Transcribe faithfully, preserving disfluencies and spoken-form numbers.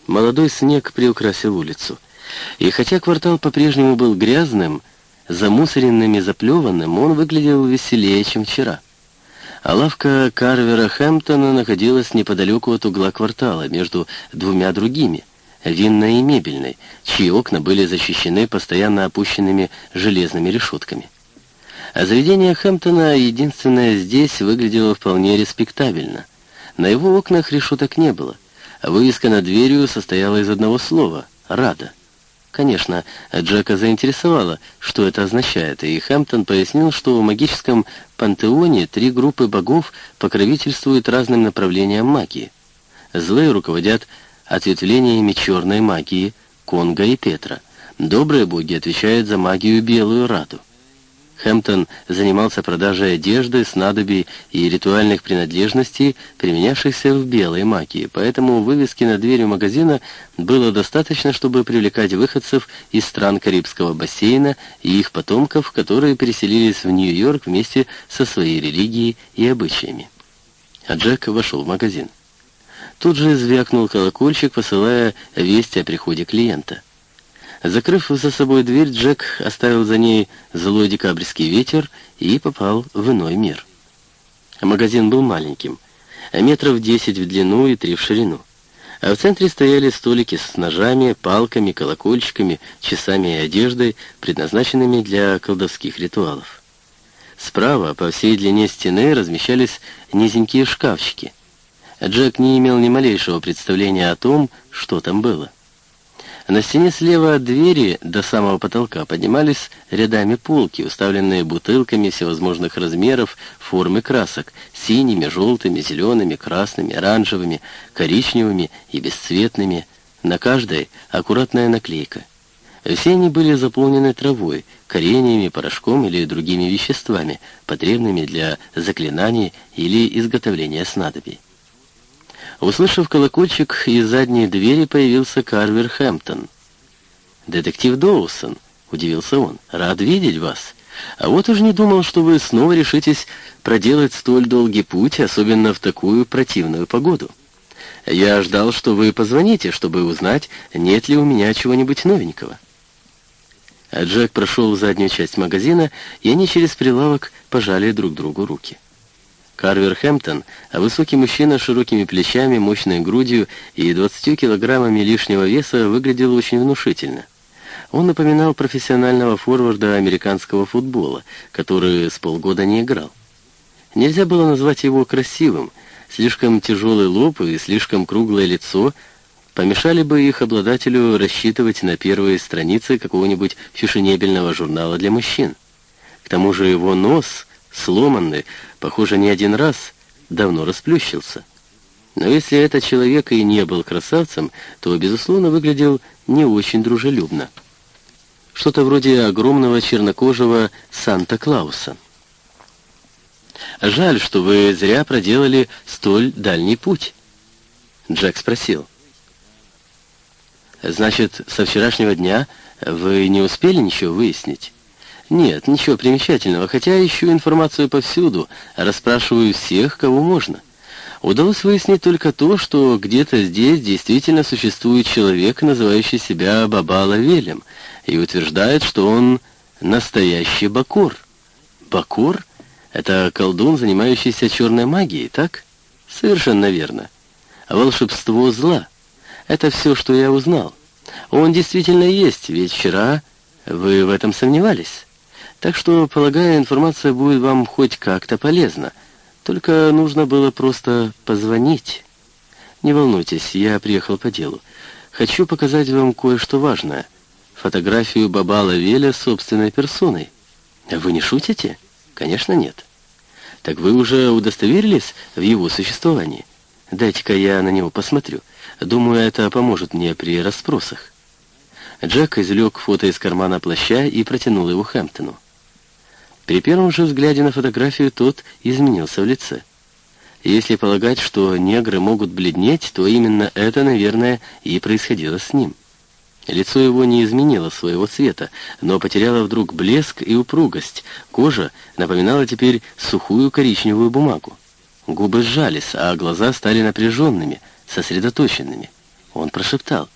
Молодой снег приукрасил улицу. И хотя квартал по-прежнему был грязным, замусоренным и заплеванным, он выглядел веселее, чем вчера. А лавка Карвера Хэмптона находилась неподалеку от угла квартала, между двумя другими, винной и мебельной, чьи окна были защищены постоянно опущенными железными решетками. А заведение Хэмптона, единственное здесь, выглядело вполне респектабельно. На его окнах решеток не было, а вывеска над дверью состояла из одного слова — «Рада». Конечно, Джека заинтересовало, что это означает, и Хэмптон пояснил, что в магическом пантеоне три группы богов покровительствуют разным направлениям магии. Злые руководят ответвлениями черной магии, Конга и Петра. Добрые боги отвечают за магию белую, Раду. Хэмптон занимался продажей одежды, снадобий и ритуальных принадлежностей, применявшихся в белой магии, поэтому вывески над дверью магазина было достаточно, чтобы привлекать выходцев из стран Карибского бассейна и их потомков, которые переселились в Нью-Йорк вместе со своей религией и обычаями. А Джек вошел в магазин. Тут же звякнул колокольчик, посылая весть о приходе клиента. Закрыв за собой дверь, Джек оставил за ней злой декабрьский ветер и попал в иной мир. Магазин был маленьким, метров десять в длину и три в ширину. А в центре стояли столики с ножами, палками, колокольчиками, часами и одеждой, предназначенными для колдовских ритуалов. Справа, по всей длине стены, размещались низенькие шкафчики. Джек не имел ни малейшего представления о том, что там было. На стене слева от двери до самого потолка поднимались рядами полки, уставленные бутылками всевозможных размеров, форм и красок, синими, желтыми, зелеными, красными, оранжевыми, коричневыми и бесцветными. На каждой аккуратная наклейка. Все они были заполнены травой, кореньями, порошком или другими веществами, потребными для заклинаний или изготовления снадобий. Услышав колокольчик, из задней двери появился Карвер Хэмптон. «Детектив Доусон», — удивился он, — «рад видеть вас. А вот уж не думал, что вы снова решитесь проделать столь долгий путь, особенно в такую противную погоду. Я ждал, что вы позвоните, чтобы узнать, нет ли у меня чего-нибудь новенького». А Джек прошел в заднюю часть магазина, и они через прилавок пожали друг другу руки. Карвер Хэмптон, высокий мужчина с широкими плечами, мощной грудью и двадцатью килограммами лишнего веса, выглядел очень внушительно. Он напоминал профессионального форварда американского футбола, который с полгода не играл. Нельзя было назвать его красивым, слишком тяжелый лоб и слишком круглое лицо помешали бы их обладателю рассчитывать на первые страницы какого-нибудь фешенебельного журнала для мужчин. К тому же его нос, сломанный, похоже, не один раз, давно расплющился. Но если этот человек и не был красавцем, то, безусловно, выглядел не очень дружелюбно. Что-то вроде огромного чернокожего Санта-Клауса. «Жаль, что вы зря проделали столь дальний путь», — Джек спросил. «Значит, со вчерашнего дня вы не успели ничего выяснить?» «Нет, ничего примечательного, хотя ищу информацию повсюду, расспрашиваю всех, кого можно. Удалось выяснить только то, что где-то здесь действительно существует человек, называющий себя Баба-Лавелем, и утверждает, что он настоящий Бакор». «Бакор? Это колдун, занимающийся черной магией, так?» «Совершенно верно. Волшебство зла. Это все, что я узнал. Он действительно есть, ведь вчера вы в этом сомневались. Так что, полагаю, информация будет вам хоть как-то полезна. Только нужно было просто позвонить. Не волнуйтесь, я приехал по делу. Хочу показать вам кое-что важное. Фотографию Баба-Лавеля собственной персоной». «Вы не шутите?» «Конечно, нет». «Так вы уже удостоверились в его существовании? Дайте-ка я на него посмотрю. Думаю, это поможет мне при расспросах». Джек извлек фото из кармана плаща и протянул его Хэмптону. При первом же взгляде на фотографию тот изменился в лице. Если полагать, что негры могут бледнеть, то именно это, наверное, и происходило с ним. Лицо его не изменило своего цвета, но потеряло вдруг блеск и упругость. Кожа напоминала теперь сухую коричневую бумагу. Губы сжались, а глаза стали напряженными, сосредоточенными. Он прошептал: